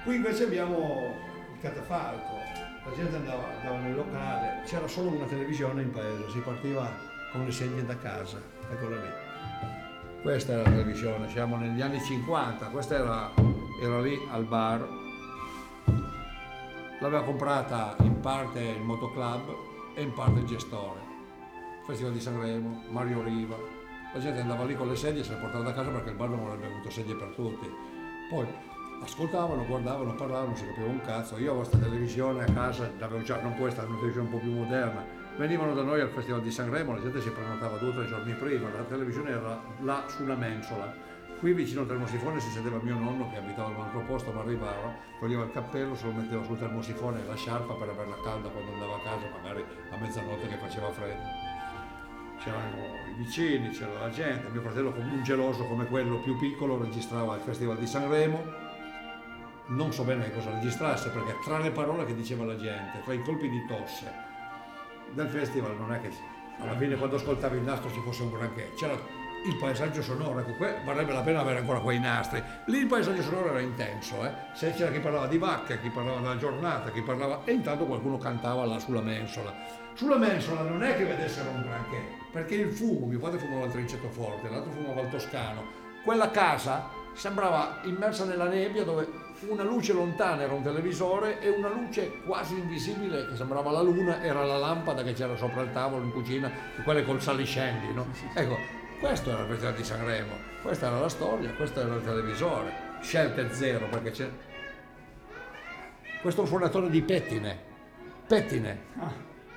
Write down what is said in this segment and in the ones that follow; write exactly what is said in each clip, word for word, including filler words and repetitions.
Qui invece abbiamo il catafalco, la gente andava, andava nel locale, c'era solo una televisione in paese, si partiva con le sedie da casa, eccola lì. Questa era la televisione, siamo negli anni cinquanta, questa era, era lì al bar, l'aveva comprata in parte il motoclub e in parte il gestore. Festival di Sanremo, Mario Riva, la gente andava lì con le sedie e se le portava da casa perché il bar non avrebbe avuto sedie per tutti. Poi ascoltavano, guardavano, parlavano, non si capiva un cazzo. Io avevo questa televisione a casa, l'avevo già, non questa, una televisione un po' più moderna. Venivano da noi al Festival di Sanremo, la gente si prenotava due o tre giorni prima, la televisione era là sulla mensola. Qui vicino al termosifone si sedeva mio nonno che abitava in un altro posto, ma arrivava, toglieva il cappello, se lo metteva sul termosifone e la sciarpa per averla calda quando andava a casa, magari a mezzanotte che faceva freddo. C'erano i vicini, c'era la gente, mio fratello come un geloso come quello più piccolo registrava il Festival di Sanremo, non so bene cosa registrasse perché tra le parole che diceva la gente, tra i colpi di tosse del festival non è che alla fine quando ascoltavi il nastro ci fosse un granché, c'era il paesaggio sonoro, ecco, varrebbe la pena avere ancora quei nastri. Lì il paesaggio sonoro era intenso, eh? Se c'era chi parlava di vacche, chi parlava della giornata, chi parlava... e intanto qualcuno cantava là sulla mensola. Sulla mensola non è che vedessero un granché, perché il fumo, mio padre fumava il Trincetto Forte, l'altro fumava il Toscano. Quella casa sembrava immersa nella nebbia dove una luce lontana era un televisore e una luce quasi invisibile che sembrava la luna era la lampada che c'era sopra il tavolo in cucina, quelle col saliscendi, no? Ecco. Questo era il Festival di Sanremo, questa era la storia, questo era il televisore, scelte zero perché c'è... Questo è un suonatore di pettine, pettine. Ah.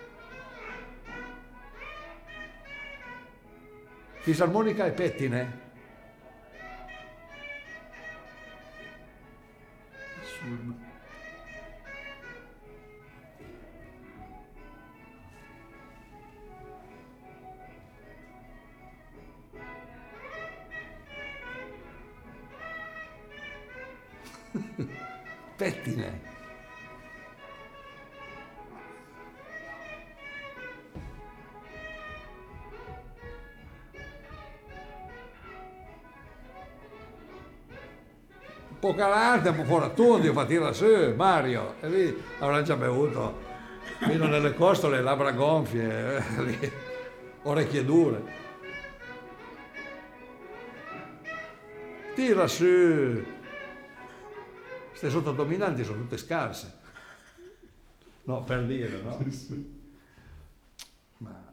Fisarmonica e pettine. Assurdo. Pettine. Un po' calante, un po' foratundi, fa tira su, Mario, e lì avrà già bevuto, fino nelle costole, labbra gonfie, eh, lì, orecchie dure. Tira su. Queste sottodominanti sono tutte scarse. No, per dire, no? Sì, sì. Ma...